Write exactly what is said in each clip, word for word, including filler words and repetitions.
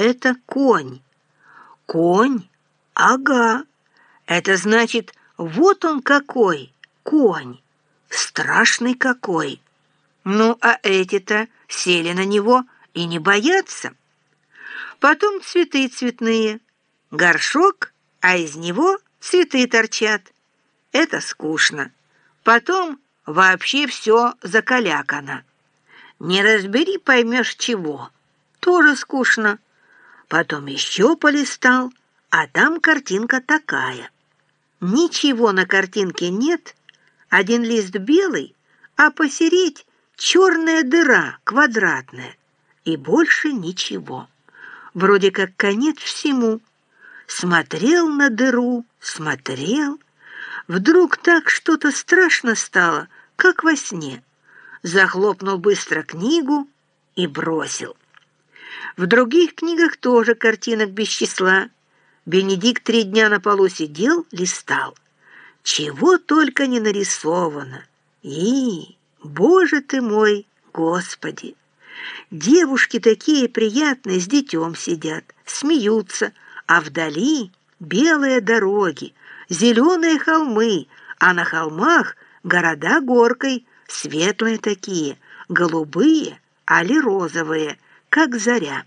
это конь. Конь? Ага. Это значит, вот он какой, конь. Страшный какой. Ну, а эти-то сели на него и не боятся. Потом цветы цветные. Горшок, а из него цветы торчат. Это скучно. Потом вообще все закалякано. Не разбери, поймешь чего. Тоже скучно. Потом еще полистал, а там картинка такая. Ничего на картинке нет, один лист белый, а посередь черная дыра квадратная. И больше ничего. Вроде как конец всему. Смотрел на дыру, смотрел. Вдруг так что-то страшно стало, как во сне. Захлопнул быстро книгу и бросил. В других книгах тоже картинок без числа. Бенедикт три дня на полу сидел, листал. Чего только не нарисовано. И, Боже ты мой, Господи! Девушки такие приятные с детем сидят, смеются, а вдали белые дороги, зеленые холмы, а на холмах города горкой, светлые такие, голубые, али розовые, как заря.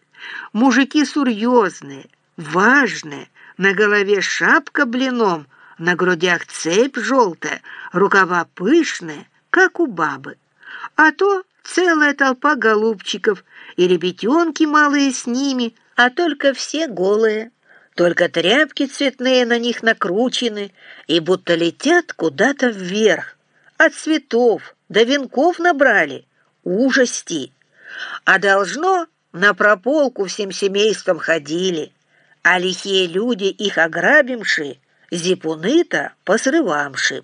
Мужики серьезные, важные, на голове шапка блином, на грудях цепь желтая, рукава пышные, как у бабы. А то целая толпа голубчиков, и ребятенки малые с ними, а только все голые. Только тряпки цветные на них накручены, и будто летят куда-то вверх. От цветов до венков набрали. Ужасти! А должно, на прополку всем семейством ходили, а лихие люди их ограбимши, зипуны-то посрывамши.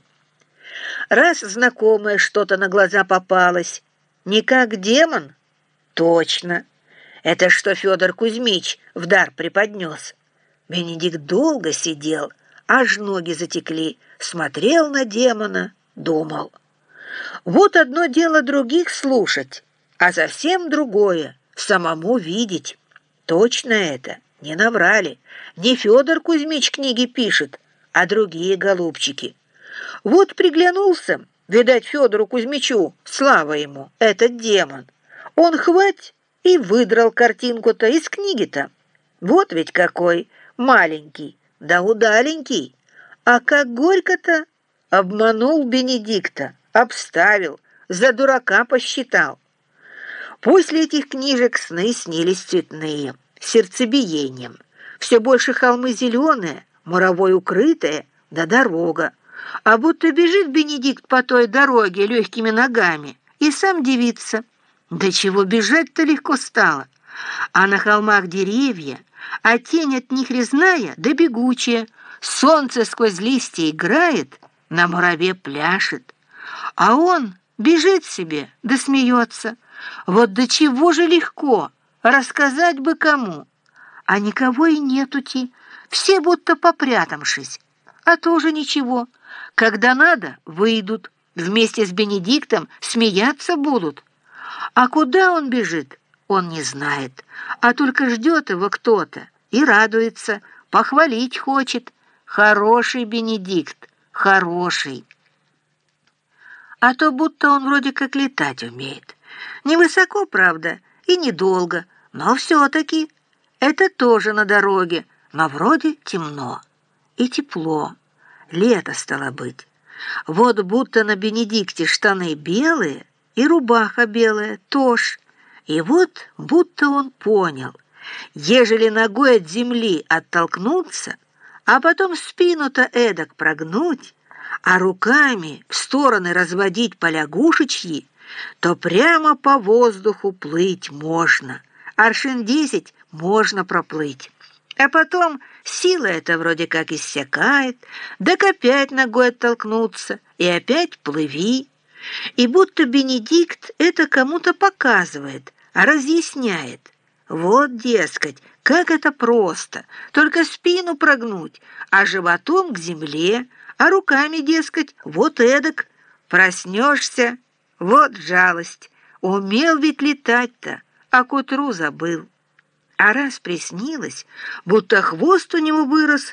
Раз знакомое что-то на глаза попалось, не как демон? Точно. Это что Федор Кузьмич в дар преподнес. Бенедикт долго сидел, аж ноги затекли, смотрел на демона, думал. Вот одно дело других слушать, а совсем другое — самому видеть. Точно это, не наврали. Не Федор Кузьмич книги пишет, а другие голубчики. Вот приглянулся, видать, Федору Кузьмичу, слава ему, этот демон. Он хвать и выдрал картинку-то из книги-то. Вот ведь какой маленький, да удаленький. А как горько-то! Обманул Бенедикта, обставил, за дурака посчитал. После этих книжек сны снились цветные, с сердцебиением. Все больше холмы зеленые, муровой укрытые, да дорога. А будто бежит Бенедикт по той дороге легкими ногами и сам дивится. Да чего бежать-то легко стало. А на холмах деревья, а тень от них резная да бегучая. Солнце сквозь листья играет, на мураве пляшет. А он бежит себе да смеется. Вот до чего же легко, рассказать бы кому. А никого и нетути, все будто попрятавшись. А тоже ничего. Когда надо, выйдут, вместе с Бенедиктом смеяться будут. А куда он бежит, он не знает, а только ждет его кто-то и радуется, похвалить хочет. Хороший Бенедикт, хороший. А то будто он вроде как летать умеет. Невысоко, правда, и недолго, но все-таки. Это тоже на дороге, но вроде темно и тепло. Лето стало быть. Вот будто на Бенедикте штаны белые и рубаха белая тоже. И вот будто он понял, ежели ногой от земли оттолкнуться, а потом спину-то эдак прогнуть, а руками в стороны разводить по лягушечьи, то прямо по воздуху плыть можно. Аршин десять можно проплыть. А потом сила эта вроде как иссякает, так опять ногой оттолкнуться, и опять плыви. И будто Бенедикт это кому-то показывает, а разъясняет. Вот, дескать, как это просто, только спину прогнуть, а животом к земле, а руками, дескать, вот эдак. Проснешься, вот жалость, умел ведь летать-то, а к утру забыл. А раз приснилось, будто хвост у него вырос